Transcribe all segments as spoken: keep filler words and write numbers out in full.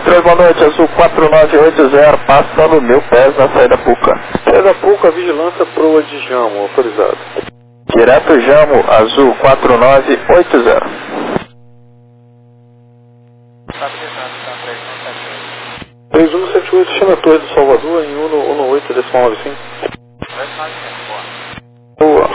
três, boa noite, azul quatro nove oito zero, passando mil pés na saída Puca. Saída Puca, vigilância proa de Jamo, autorizado. Direto Jamo, azul quatro nove oito zero. três um sete oito, chama a Torre do Salvador em um um oito decimal nove cinco. Boa.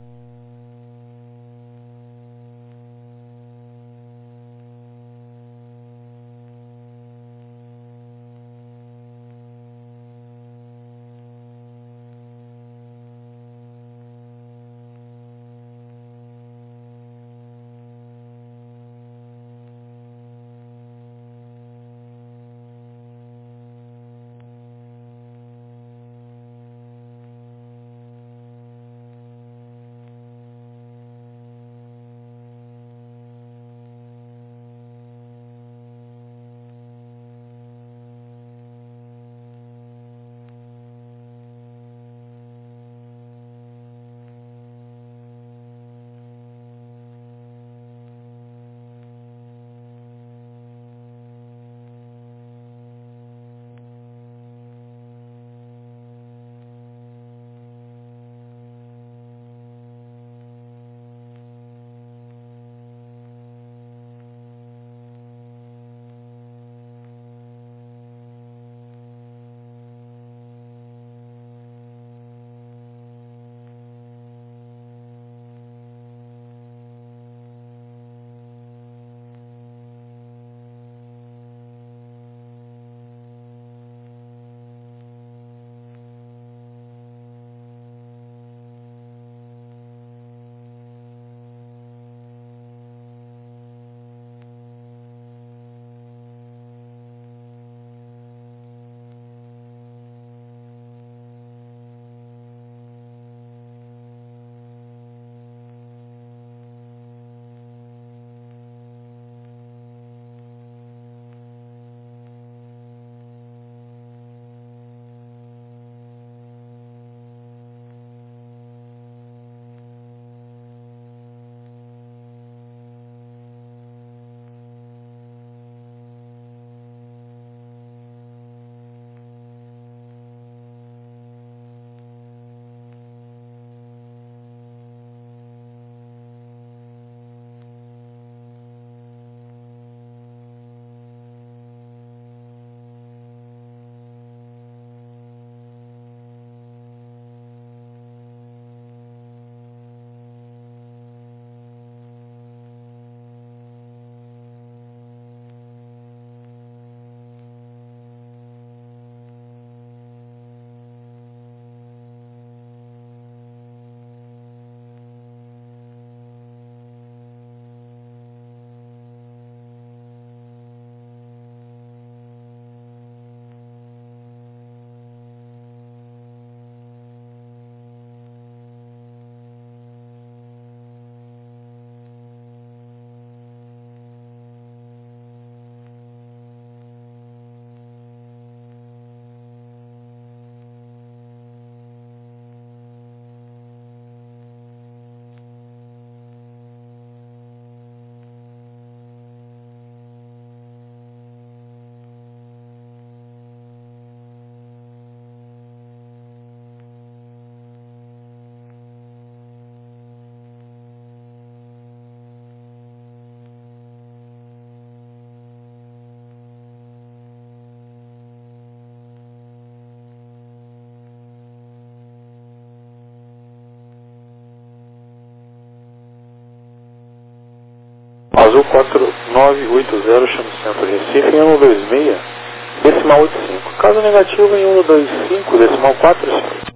Azul quatro nove oito zero, chama o centro Recife em um dois seis, decimal oito cinco. Caso negativo em um dois cinco, decimal quatro cinco.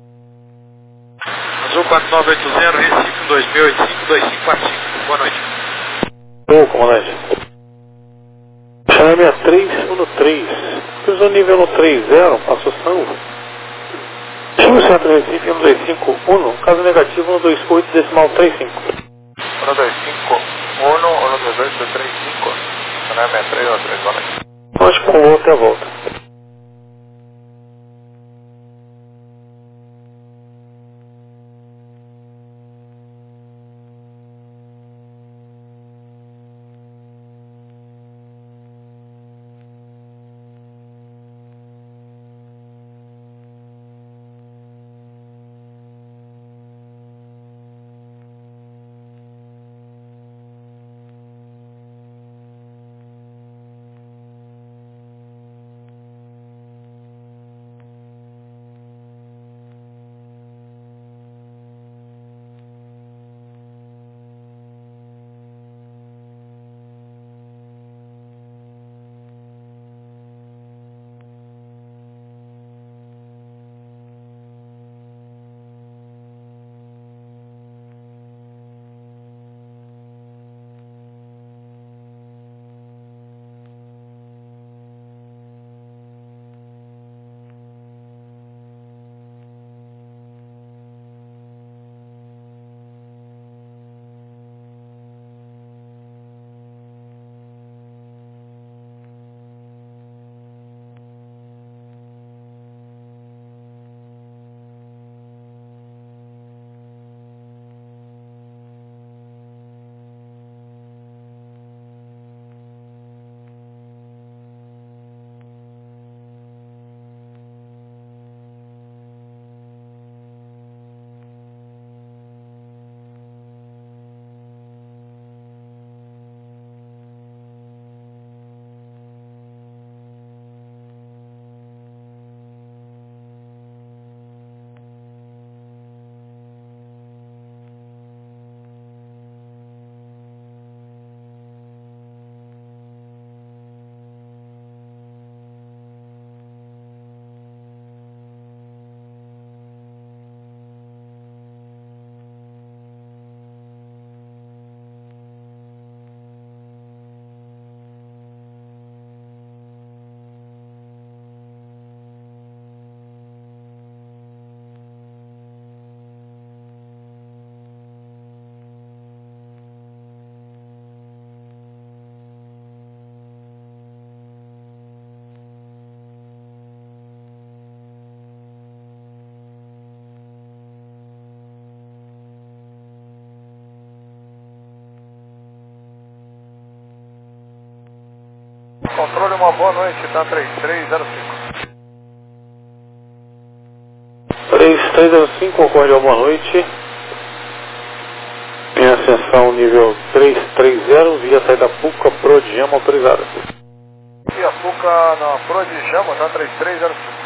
Azul quatro nove oito zero, Recife um dois seis oito cinco dois cinco quatro cinco. Boa noite. Ô, comandante. Chame a três um três. Cruzou nível no três zero, passou sangue. Chama o centro Recife em um dois cinco um, caso negativo um dois oito, decimal três cinco. um dois cinco um, um dois oito três cinco, nove três dois três, boa noite. Acho que vou até a volta. controle, uma boa noite, tá três três zero cinco. três três zero cinco, ocorre boa noite. Em ascensão nível trezentos e trinta, via saída Puca, Prodjama autorizada. Via Puca na Prodjama, tá três três zero cinco.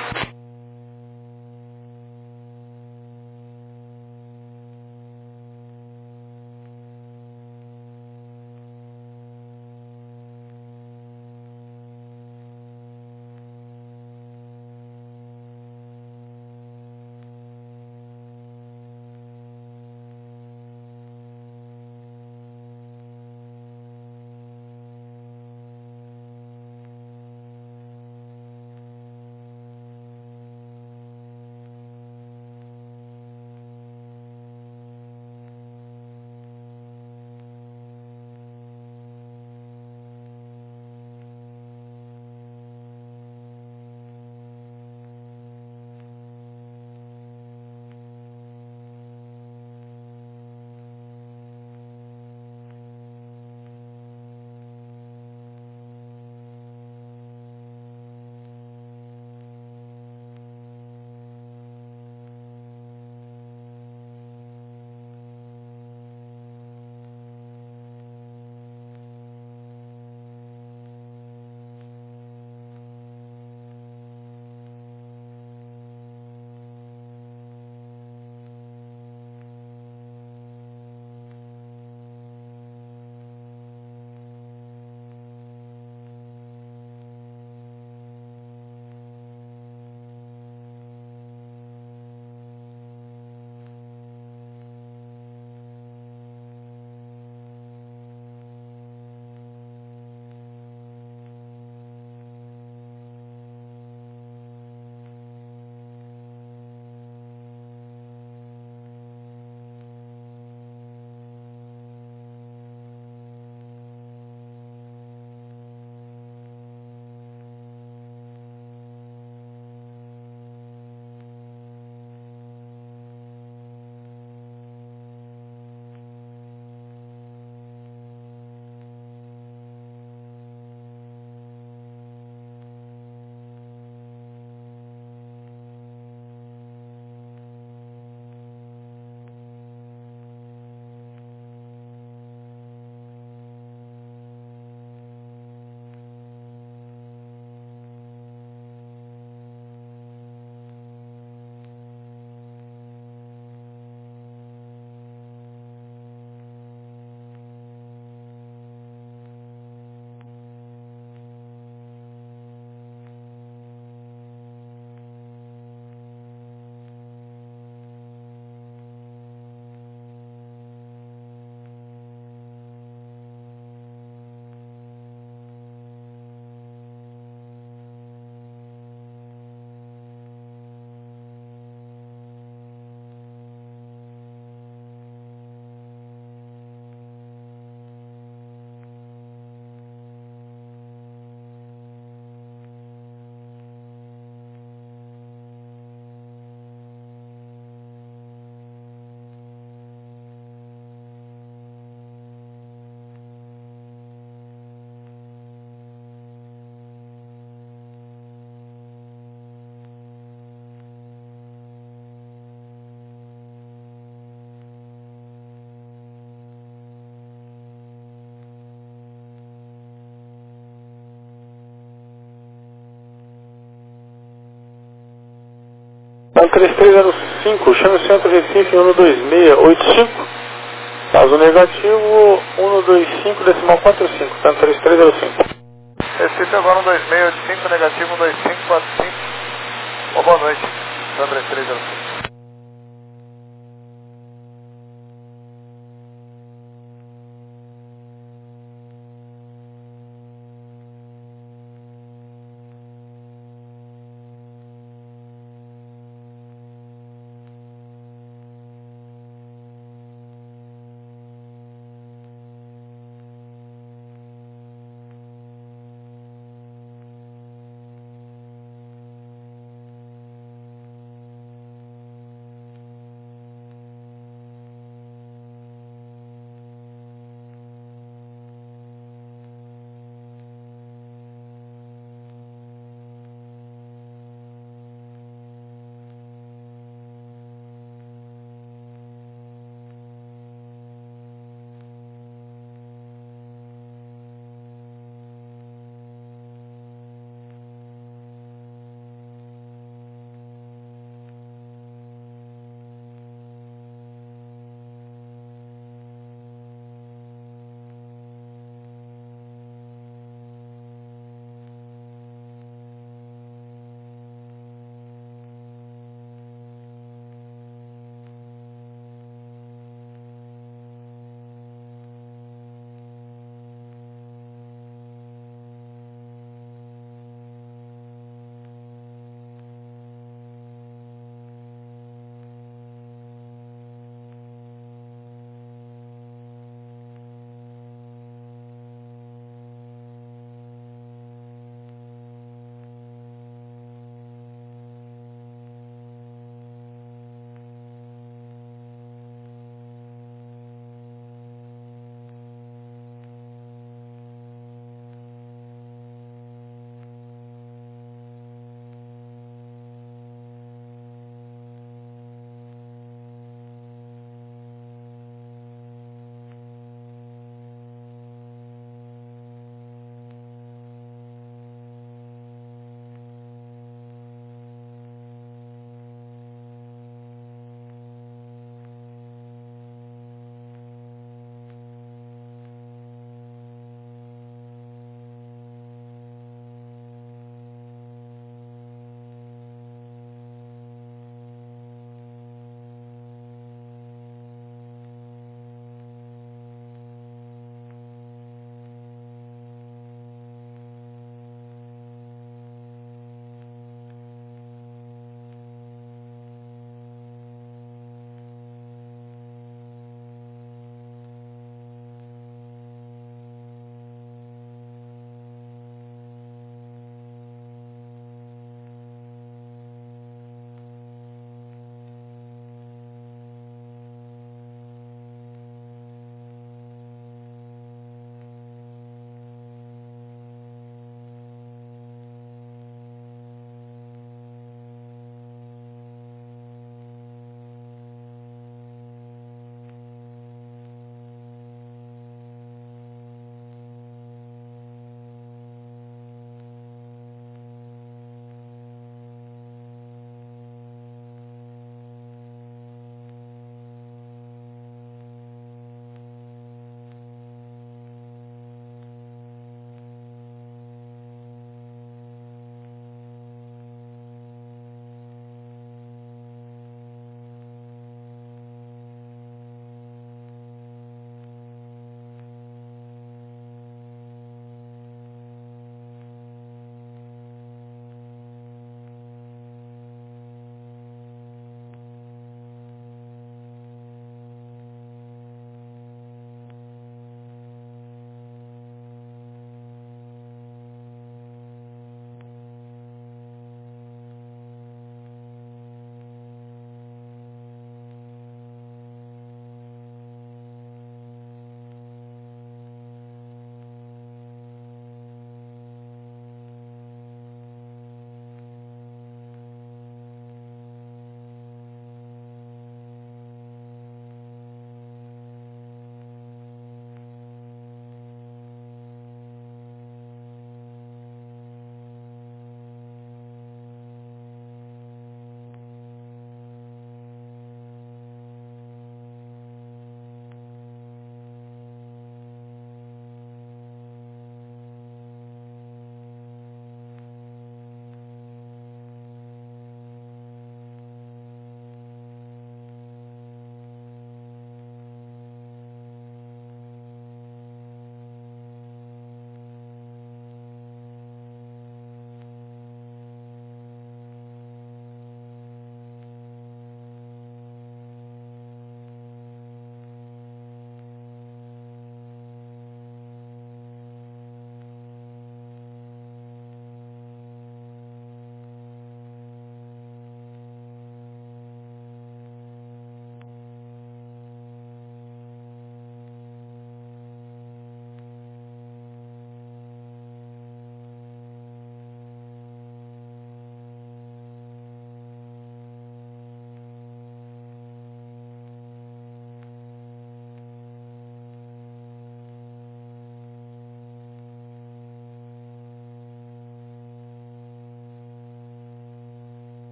três três zero cinco, chame o centro Recife um dois seis oito cinco. Caso negativo, um dois cinco, decimal quatro cinco, tá no três três zero cinco. Recife agora um dois seis oito cinco, negativo um dois cinco quatro cinco. Uma boa noite, tá três três zero cinco.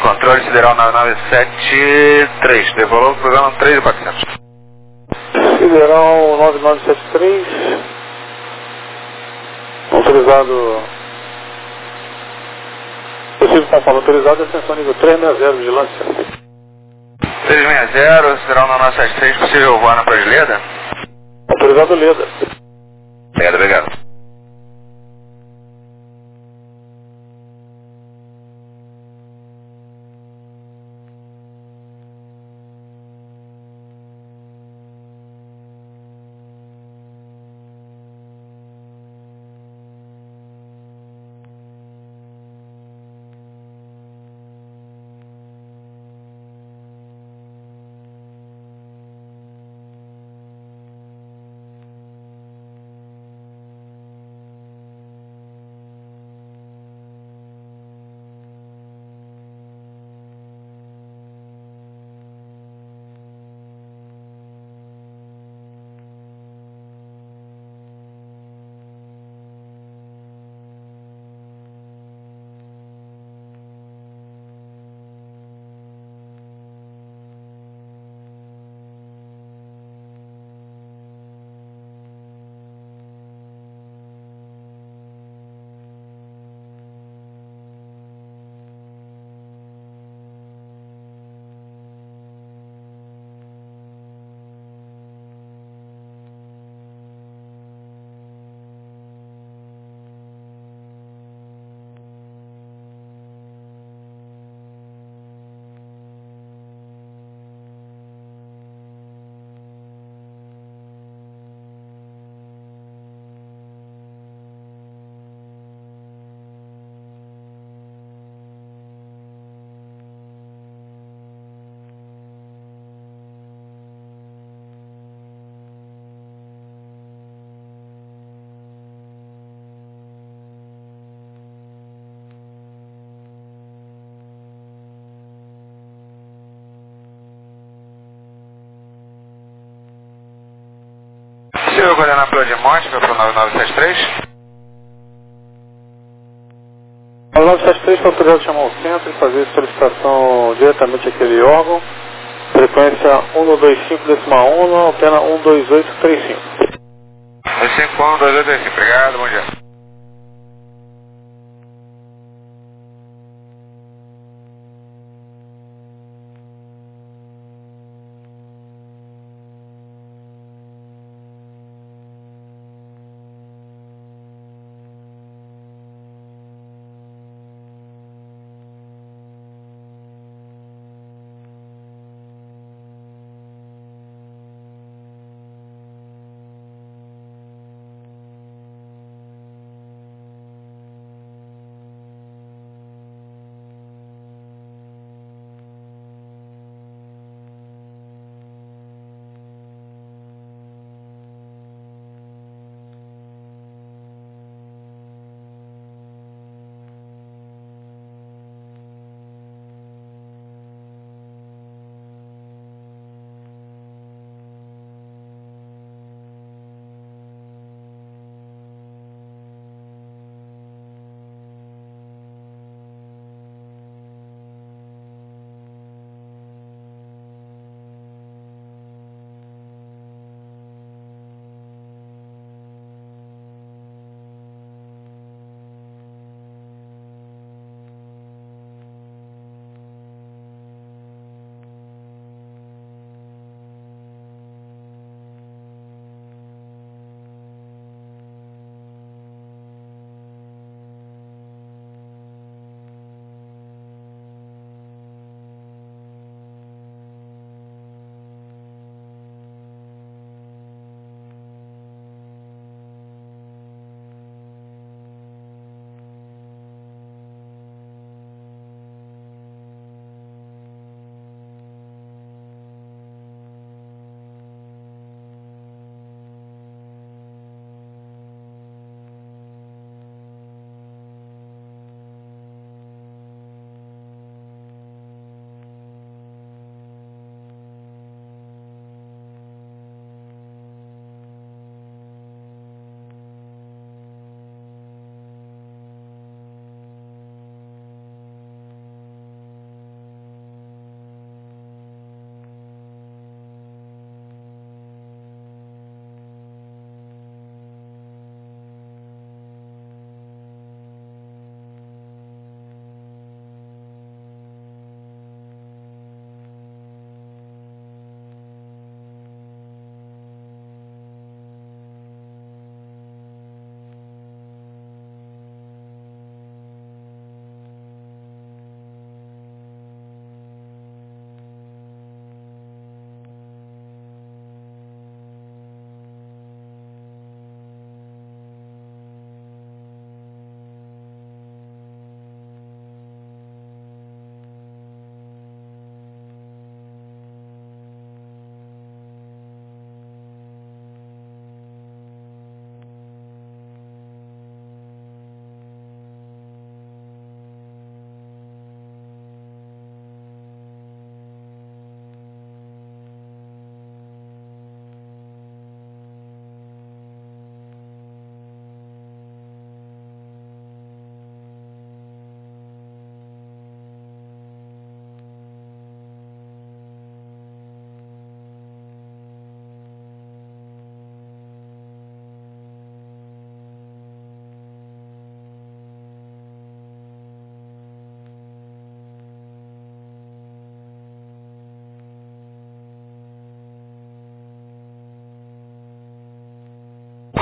controle sideral nove nove sete três, devolou o programa três mil e quatrocentos. Sideral nove nove sete três, autorizado, possível conforme autorizado, ascensão nível três seis zero, vigilância. três seis zero, sideral nove nove sete três, possível voar na Prodileda? Autorizado Leda. Obrigado, obrigado. Possível coordenar pelo de monte para o nove nove sete três? nove nove sete três foi autorizado a chamar o centro e fazer solicitação diretamente àquele órgão. Frequência um dois cinco decimal um, antena um dois oito três cinco. dois cinco um, dois oito três cinco, obrigado, bom dia.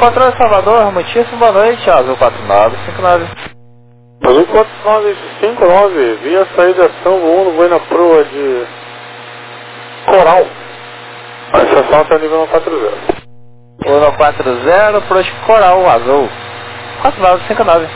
Controle Salvador, muitíssimo boa noite, Azul quatro nove cinco nove. Azul quatro nove cinco nove, via saída São um no Buena Proa de Coral. A estação está nível um quatro zero. um quatro zero, pro Coral, Azul quatro nove cinco nove.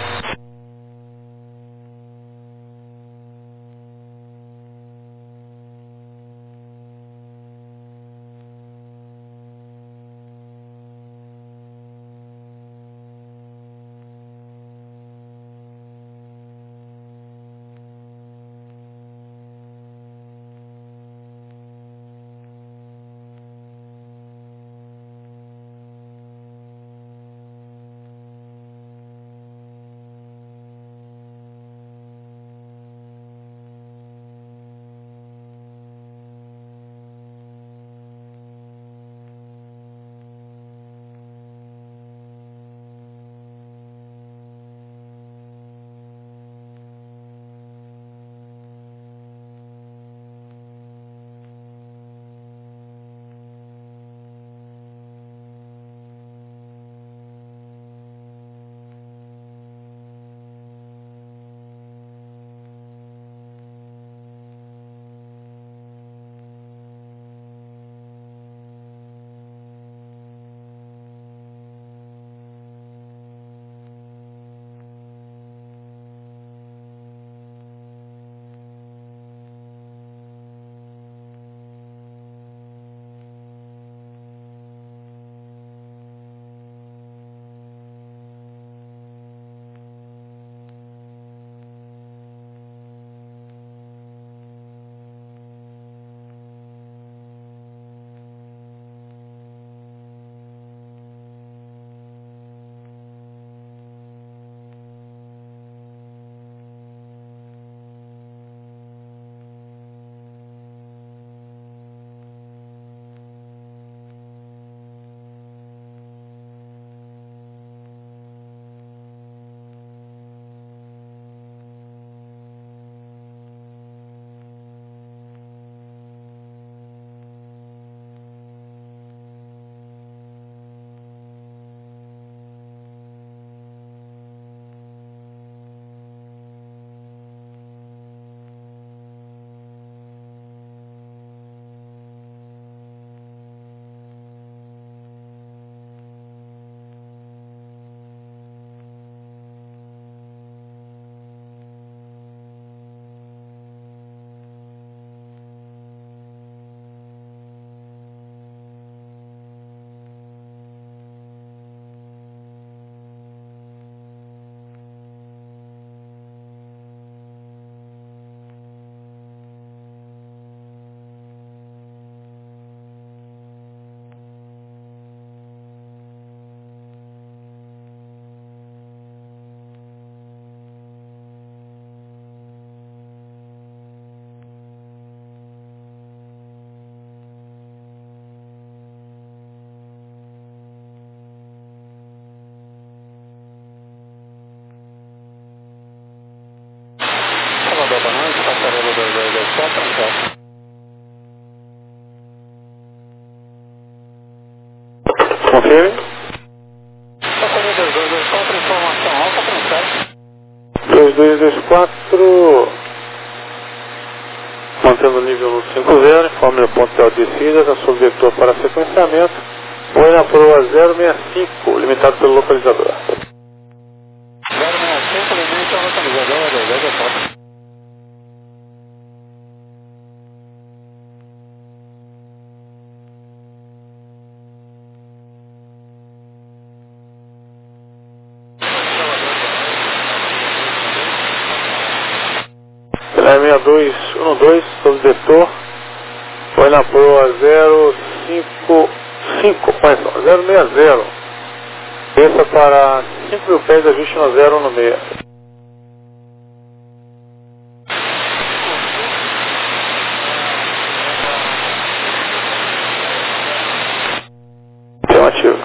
Salvador, boa noite, passarela dois dois dois quatro, tranquilo. Confirme. Passarela dois dois dois quatro, informação alta, tranquilo. dois dois dois quatro, mantendo o nível no cinco zero, informe o ponto de descida, da sua vetor para sequenciamento, Buena Proa zero seis cinco, limitado pelo localizador. zero seis cinco, limite ao localizador, dois dois dois quatro. seis dois um dois, sobre vetor, Buena Proa zero cinco cinco, zero seis zero. Desça para cinco mil pés, ajuste no zero no meio. Afirmativo.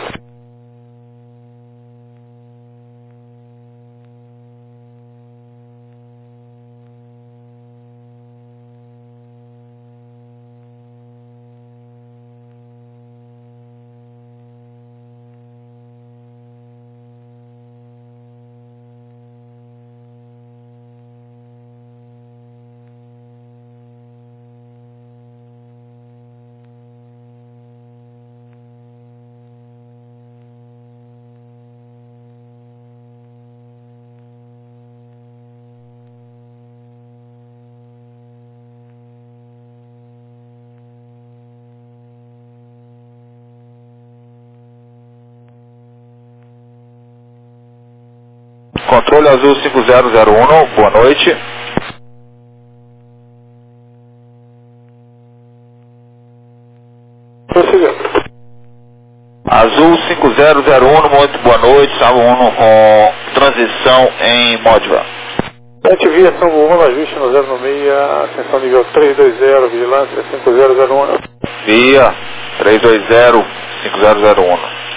Controle azul cinco zero zero um, boa noite. Prosseguindo. Azul cinco zero zero um, muito boa noite, Salvo um com transição em Módiva. Sete via Salvo um, ajuste no zero seis, ascensão nível três dois zero, vigilância cinco zero zero um. Via três dois zero, cinco zero zero um.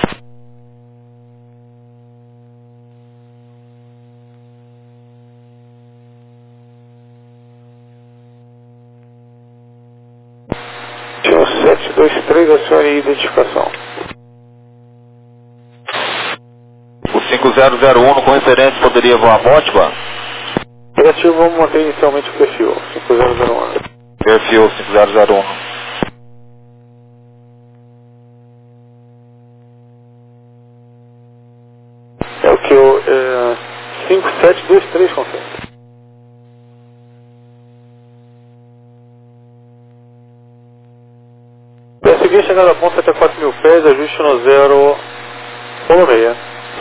sete dois três, acione identificação. O cinco zero zero um com referência poderia voar Módiva? Negativo, vamos manter inicialmente o perfil, cinco zero zero um. Perfil cinco zero zero um. É o que eu... É, cinco sete dois três, confere. Para seguir, chegada a ponta até quatro mil pés, ajuste no zero seis.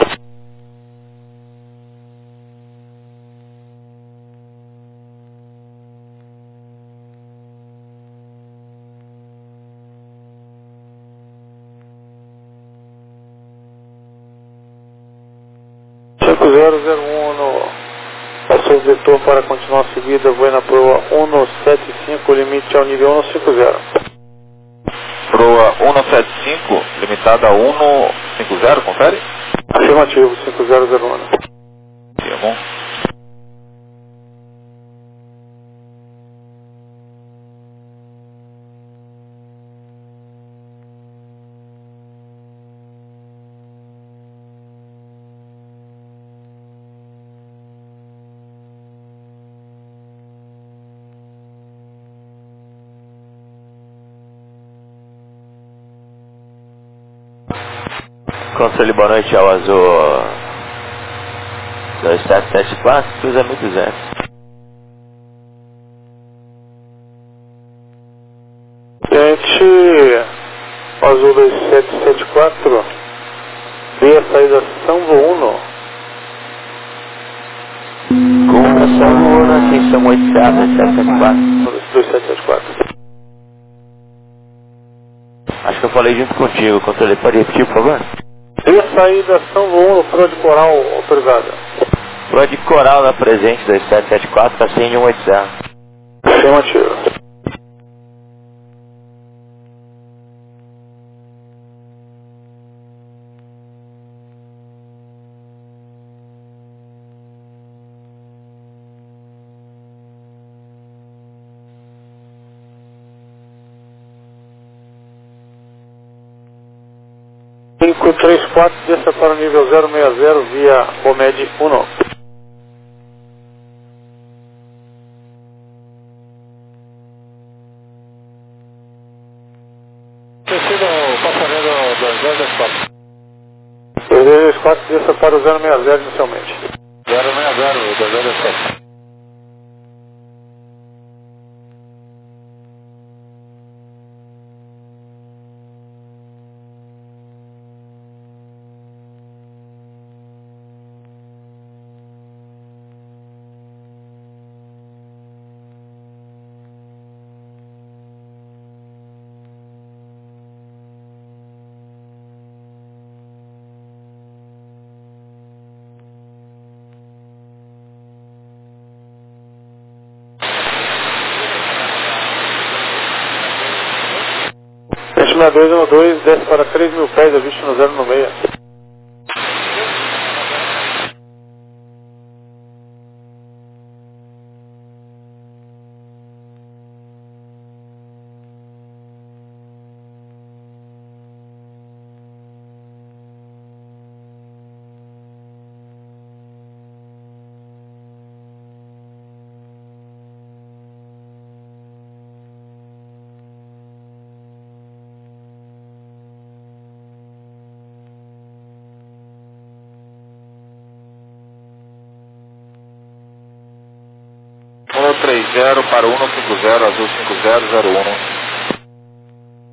cinco zero zero um, passou o vetor para continuar a subida, voe na proa cento e setenta e cinco, limite ao nível cento e cinquenta. Proa cento e setenta e cinco, limitada a cento e cinquenta, confere? Afirmativo, cinco zero zero um. Afirmo. Controle, boa noite ao azul dois sete sete quatro, cruzamento duzentos. Gente, azul dois sete sete quatro, via saída São Uno. Com São Uno, ascensão oito sete sete quatro. dois sete sete quatro. Acho que eu falei junto contigo, controle, pode repetir, por favor? Via saída São Uno, proa de coral autorizada. Proa de coral na presente, dois sete sete quatro, tá cento e oitenta. Afirmativo. cinco três quatro, desça para o nível zero seis zero via Omed um. Descida o passageiro dois dois dois quatro. dois dois dois quatro, desça para o zero seis zero inicialmente. zero seis zero, dois dois dois quatro. Estima dois um dois, desce para três mil pés, ajuste no zero seis. cento e trinta para cento e cinquenta, azul cinco zero zero um.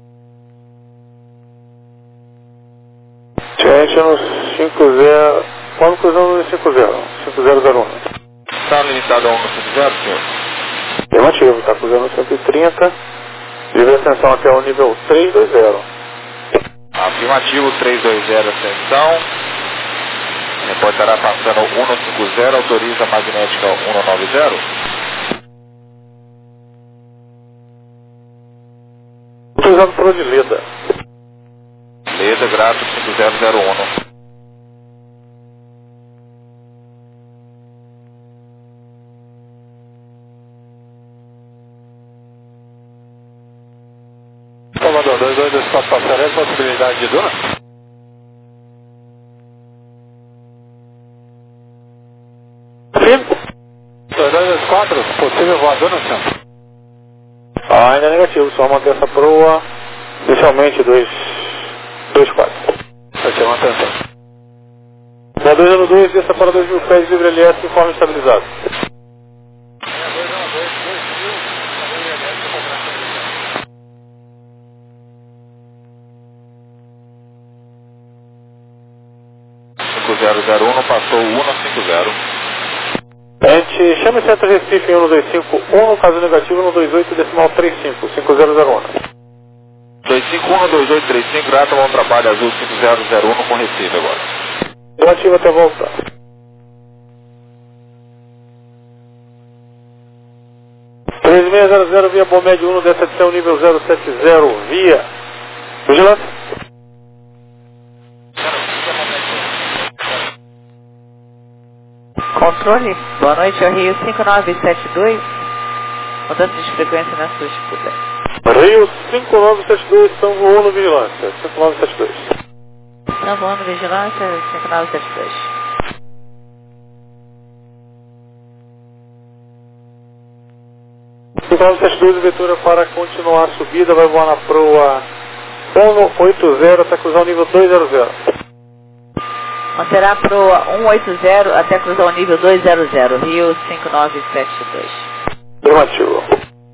Gente, no cinco zero Quando cruzando no cinco zero, cinco zero zero um. Está limitado a um no cinco zero, senhor? Afirmativo, está cruzando no cento e trinta. Livre ascensão até o nível trezentos e vinte. Afirmativo, trezentos e vinte, ascensão. Reportará passando um no cinco zero, autoriza a magnética um no nove zero. Utilizando pro de Leda. Leda, grato, cinco zero zero um. Salvador, dois dois dois quatro passarela, possibilidade de duna? Sim. dois dois dois quatro, possível voadora, senhor? Ah, ainda é negativo, só manter essa proa inicialmente dois dois quatro. Vai chamar atenção. Na dois zero dois, desça para dois mil pés, livre L S, informe estabilizado. cinco zero zero um, passou um no cinco zero. A gente chama o centro Recife em um dois cinco um, no caso negativo no dois oito decimal trinta e cinco, cinco zero zero um. dois cinco um, dois oito três cinco, grato, bom trabalho, azul cinco zero zero um com Recife agora. Negativo até voltar. três seis zero zero via Bomed um, dessa edição nível zero sete zero, via. Vigilante. Controle, boa noite, é o Rio cinco nove sete dois, mudança de frequência na sua escuta. Rio cinco nove sete dois, estão voando vigilância, cinco nove sete dois. Estão voando vigilância, cinco nove sete dois. cinco nove sete dois, Ventura, para continuar a subida, vai voar na proa um oito zero até cruzar o nível dois zero zero. Manterá a proa um oito zero até cruzar o nível dois zero zero, Rio cinco nove sete dois. Afirmativo.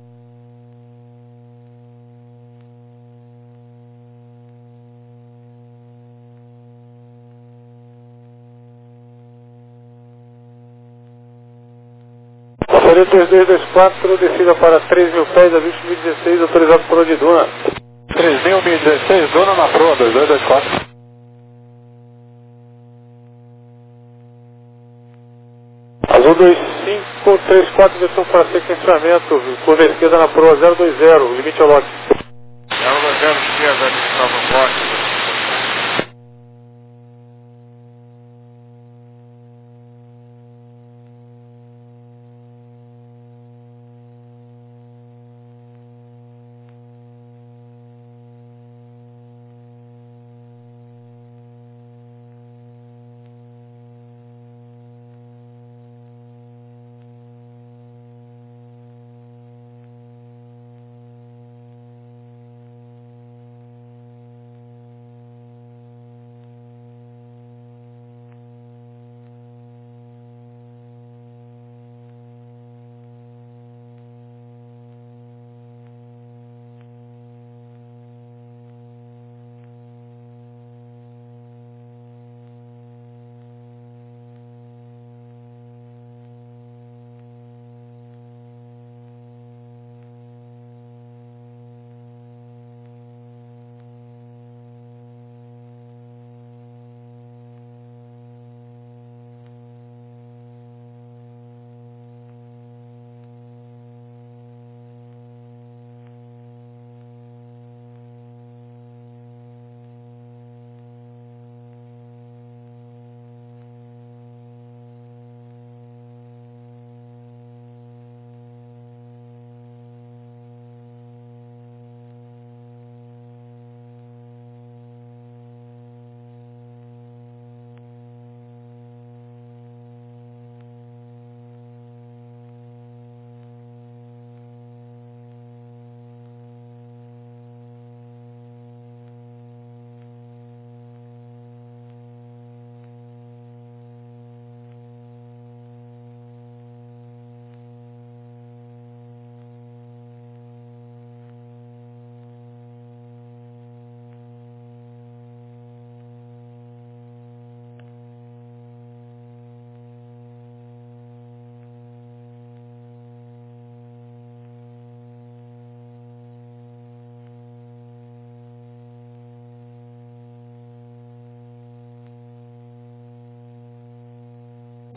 Passaria três dois dois quatro, descida para três mil pés a vinte mil e dezesseis, autorizado por de Duna. três mil e dezesseis, Duna na proa, dois dois dois quatro. Azul dois cinco três quatro, versão para sequenciamento, curva esquerda na proa zero dois zero, limite ao lote. zero dois zero, esquerda, administrava o lote.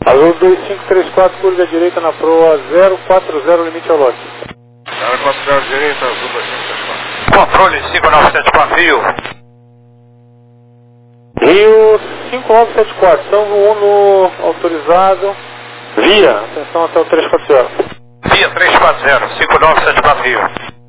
Azul dois cinco três quatro, curva direita na proa zero quatro zero, limite ao lote. zero quatro zero direita, Azul dois cinco três quatro. Controle cinco nove sete quatro, Rio. Rio cinco nove sete quatro, São Uno autorizado. Via, atenção até o três quatro zero. Via três quatro zero, cinco nove sete quatro, Rio.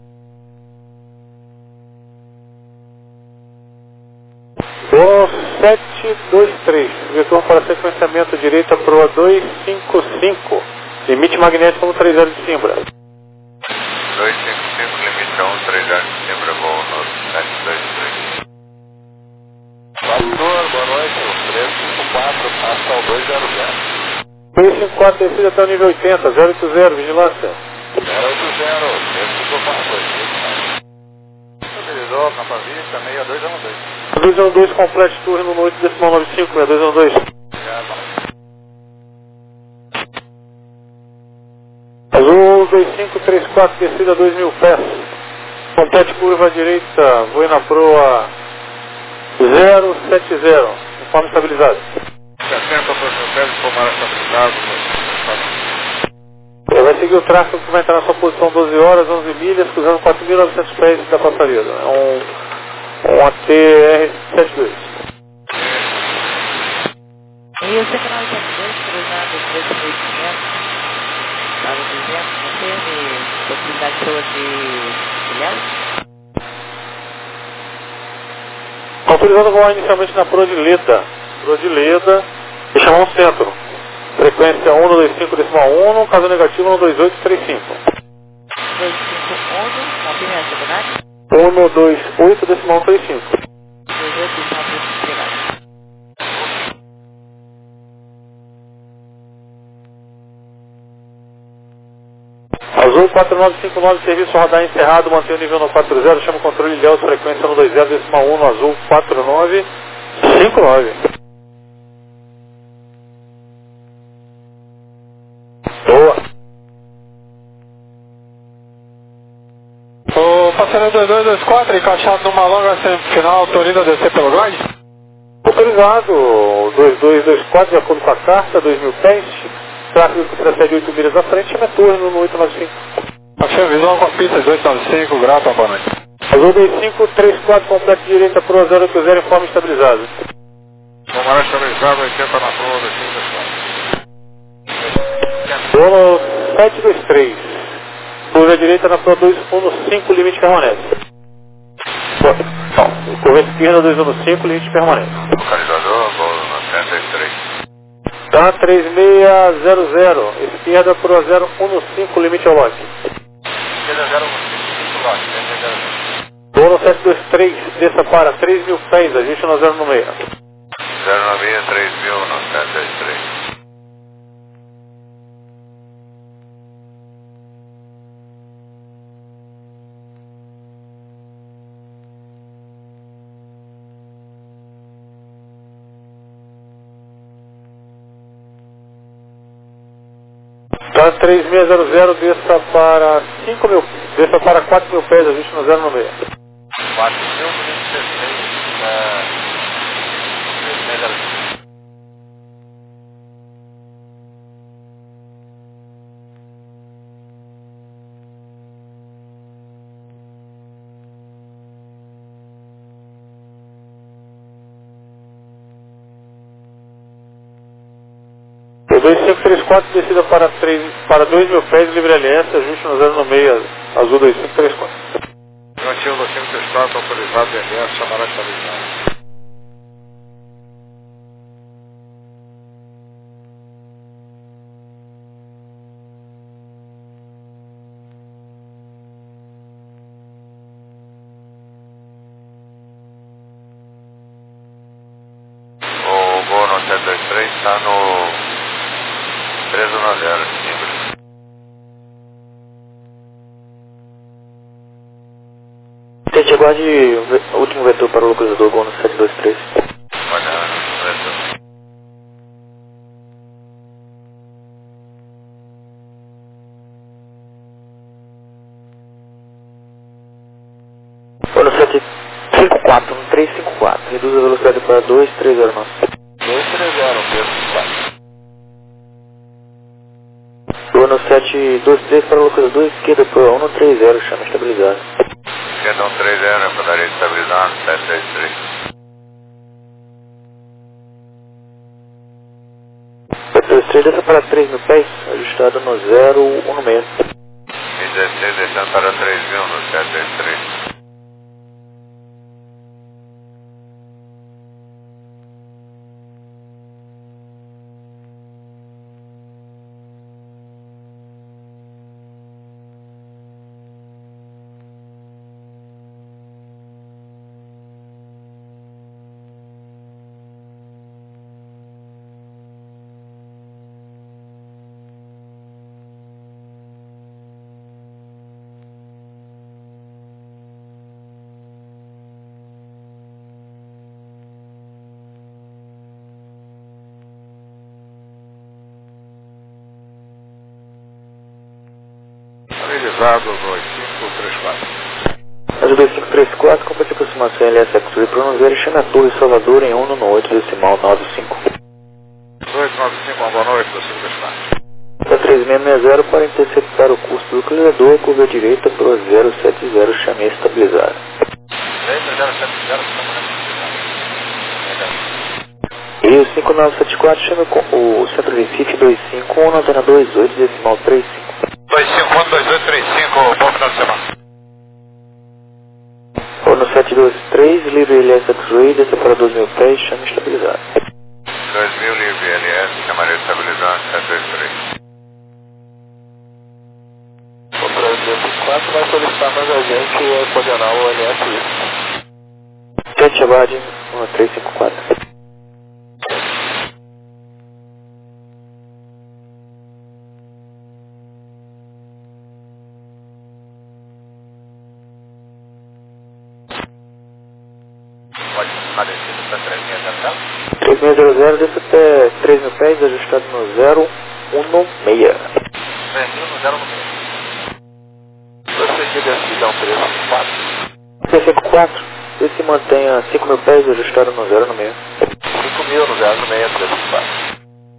Gol sete dois três, vetor para sequenciamento direita proa dois cinco cinco, limite magnético um três zero de Simbra. dois cinco cinco, limite a um três zero de Simbra, voo no sete dois três. Pastor, boa noite, três cinco quatro, passa ao dois zero zero. três cinco quatro, descida até o nível oitenta, zero oito zero, vigilância. zero oito zero, três cinco quatro, estabilizou, capa vista, seis dois um dois. dois um dois, complete turno no oito decimal nove cinco, seis dois um dois. Azul dois cinco três quatro, descida dois mil pés. Complete curva à direita, voe na proa zero sete zero, informe estabilizado. sessenta por cento, tomara estabilizado. Vai seguir o tráfego que vai entrar na sua posição doze horas, onze milhas, cruzando quatro mil e novecentos pés da passaria. É um, um A T R setenta e dois. E o cinco nove sete dois, cruzando três mil e quinhentos, estava dizendo, não teve possibilidade sua de milhares? Autorizando voar inicialmente na proa de Leda. Proa de Leda e chamar um centro. Frequência um dois cinco decimal um, caso negativo um dois oito três cinco. dois cinco um, confirme essa verdade? um dois oito decimal três cinco. dois oito decimal três cinco, obrigado. Azul quatro nove cinco nove, serviço radar encerrado, mantém o nível no quatro zero, chama o controle Léo, frequência um dois zero decimal um no Azul quatro nove cinco nove. Boa. O passageiro dois dois dois quatro, encaixado numa longa semifinal, autoriza a descer pelo glide? Autorizado, dois dois dois quatro, de acordo com a carta, dois mil pés, tráfego que precede oito milhas à frente, chama turno no oito nove cinco. Achei visão com a pista dois nove cinco, grata, boa noite. Azul dois cinco três quatro, completo direita, proa zero oito zero, informe estabilizado. Tomara estabilizado, oitenta na proa, dois cinco dois quatro. Bolo sete dois três. Curva direita na proa dois um cinco, limite permanece. Curva esquerda dois um cinco, limite permanece. Localizador, voo no sete dois três. Tá três seis zero zero. Esquerda proa zero um cinco, limite ao lote. Esquerda zero um cinco, lote, sete zero zero. Bolo sete dois três, desça para três mil pés, ajuste no zero no meio. zero nove três mil no sete dois três. Tá três seis zero zero, desça para cinco mil, desça para quatro mil pés, ajuste no zero no meio. quatro mil duzentos e dezesseis, dois cinco três quatro, descida para, três, para dois mil pés, livre aliança, ajuste no zero no meio, Azul dois cinco três quatro. Negativo dois cinco três quatro, autorizado, D M S, chamará estabilizado. o voo no sete dois três está no três um zero, Simbra. Tente aguarde o último vetor para o localizador, gol no sete dois três. Olha, vetor. Gol no sete cinco quatro, no três cinco quatro, reduz a velocidade para dois três zero nove. dois três zero, três cinco quatro. sete dois três para a localizadora esquerda para um três zero, chama estabilizado. Esquerda um três zero, poderia estabilizar, sete dois três. sete dois três, desça para três mil pés, ajustado no zero um seis. E dezesseis, descendo para três mil no sete dois três. Estabilizado dois cinco três quatro. Mas dois cinco três quatro, compra de aproximação L S X para um zero, chama a Torre Salvador em um no oito decimal nove cinco. dois nove cinco, uma boa noite, dois cinco três quatro. Para três seis seis zero para interceptar o curso do localizador, curva direita para o zero sete zero, chame estabilizado. zero sete zero, E o cinco nove sete quatro chama o centro Recife dois cinco um, antena dois oito decimal três cinco. dois cinco um, dois oito três cinco, bom final de semana. Ou no sete dois três, livre L S X-Ray, desça para dois mil pés, chama estabilizado. dois mil livre L S, chamaria estabilizado, sete dois três. O trezentos e quatro vai solicitar mais a gente o coordenar o L S I. sete Abad, um três cinco quatro. Pode ficar descido para três seis zero zero. três seis zero zero, desça até três mil pés, ajustado no zero um seis. três mil no zero no meio. Prosseguir decisão três cinco quatro. três cinco quatro, esse se mantenha cinco mil pés, ajustado no zero no meio. cinco mil no zero no meio, três cinco quatro.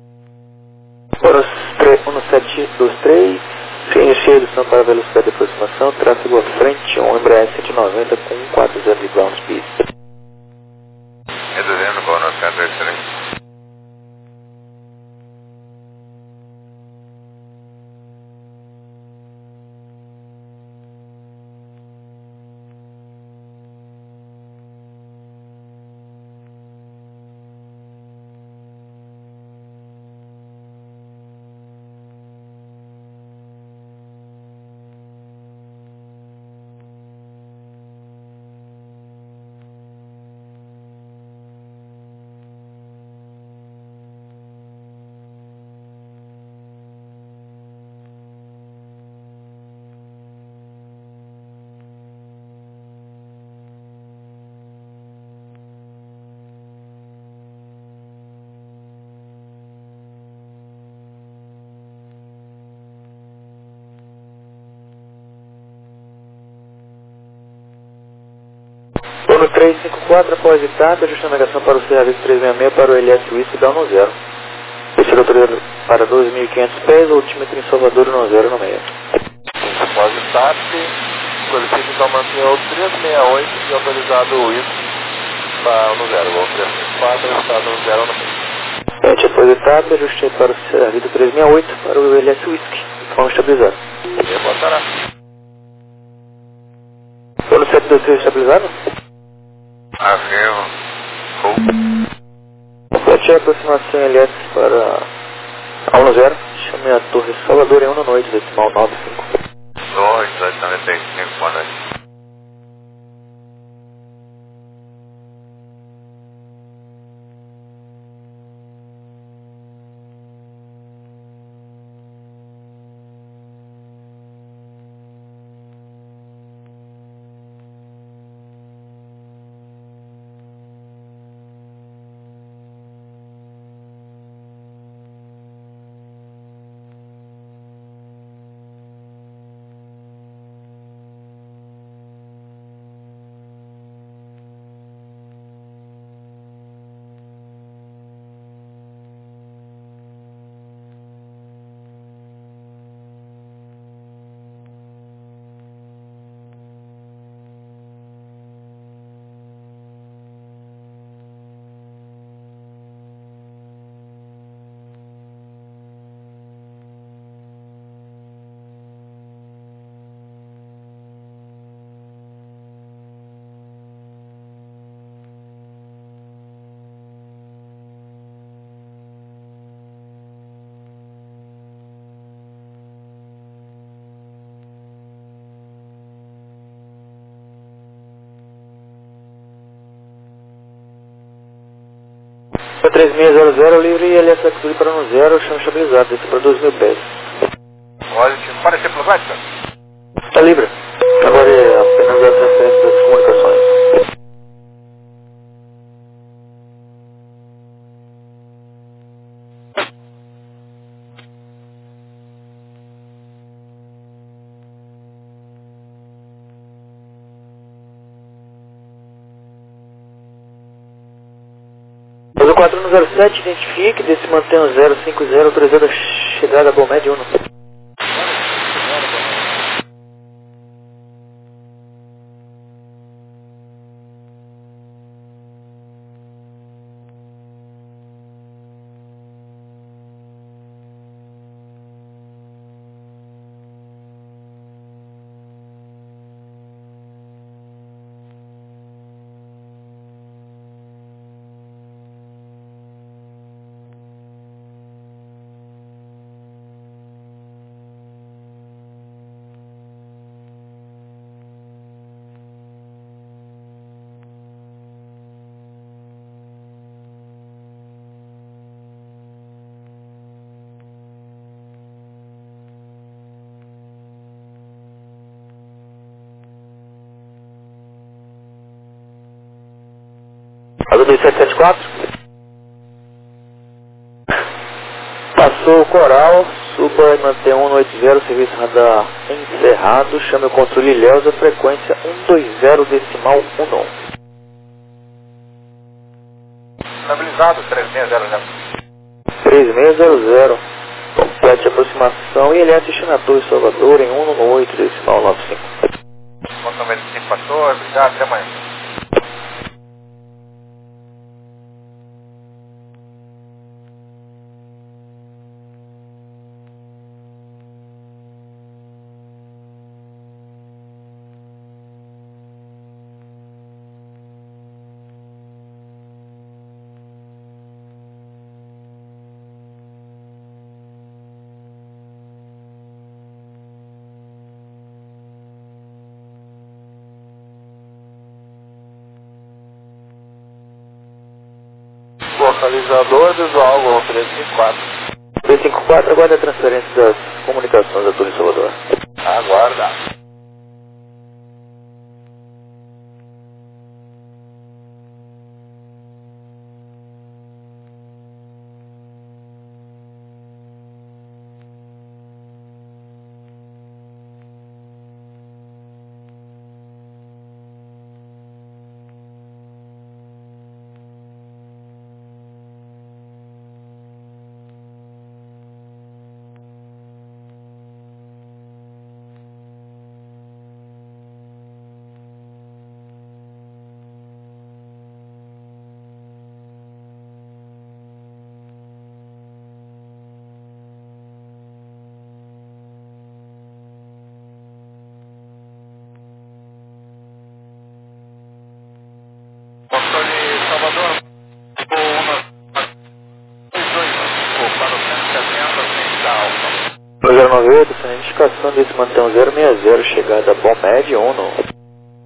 um sete dois três, iniciei a redução para a velocidade de aproximação, tráfego à frente, um Embraer cento e noventa com quatro zero de ground speed. Reduzindo, bom no sete dois três. No três cinco quatro, após etapa, ajuste a navegação para o serviço trezentos e sessenta e seis para o L S Whisky, dá no zero. Descer autorizado para dois mil e quinhentos pés, altímetro em Salvador no zero no meio. Após o S A P, solicito então manter o trezentos e sessenta e oito e autorizado o Whisky para no zero. O trezentos e quatro está no zero no meio. Sete após etapa, ajuste para o serviço trezentos e sessenta e oito para o L S Whisky, de forma estabilizada. E botará. Ou no sete dois três estabilizado? Afirmo. Full. Complete a aproximação L S para a um zero, chame a Torre Salvador em um no noite, decimal nove cinco. Torre dezoito noventa e cinco, boa noite. três seis zero zero, livre e L S X para no zero, chão estabilizado, desce para dois mil pés. Ótimo, pode ser pelo Vodka? Está livre. Agora é apenas as referências das comunicações. quatro um zero sete, identifique, desse mantém zero cinco zero, autorizada a chegada a Bomed Uno. Azul dois sete sete quatro. Passou o coral, suba e mantém um oito zero, serviço radar encerrado, chame o controle Ilhéus, a frequência um dois zero decimal um. Estabilizado, três seis zero zero. três seis zero zero. Complete aproximação e ele assiste na Torre Salvador em um oito decimal nove cinco. Ponto noventa e cinco passou, obrigado, até amanhã. Localizador visual, Gol três cinco quatro. três cinco quatro, aguarda a transferência das comunicações da Torre Salvador. Aguarda. Controle Salvador, zero nove oito, sem indicação desse mantém zero seis zero, chegada a Bomed Uno.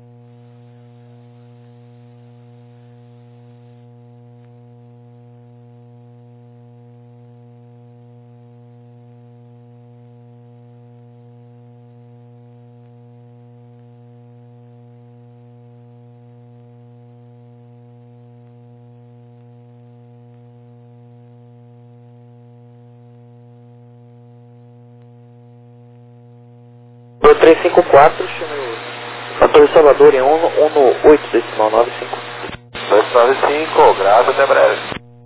três cinco quatro, a Torre Salvador em um oito decimal nove cinco. dois nove cinco, grave, até breve.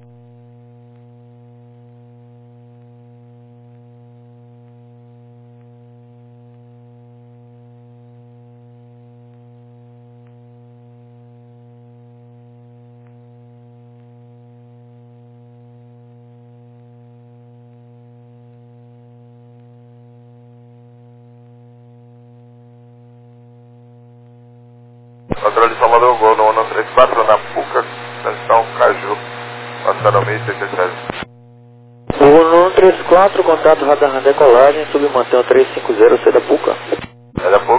Controle Salvador, Gol no um três quatro na Puca, estação Caju, passando mil e sessenta e sete. O um três quatro, contato radar na decolagem, submantém o três cinco zero, C da Puca. É da Puca.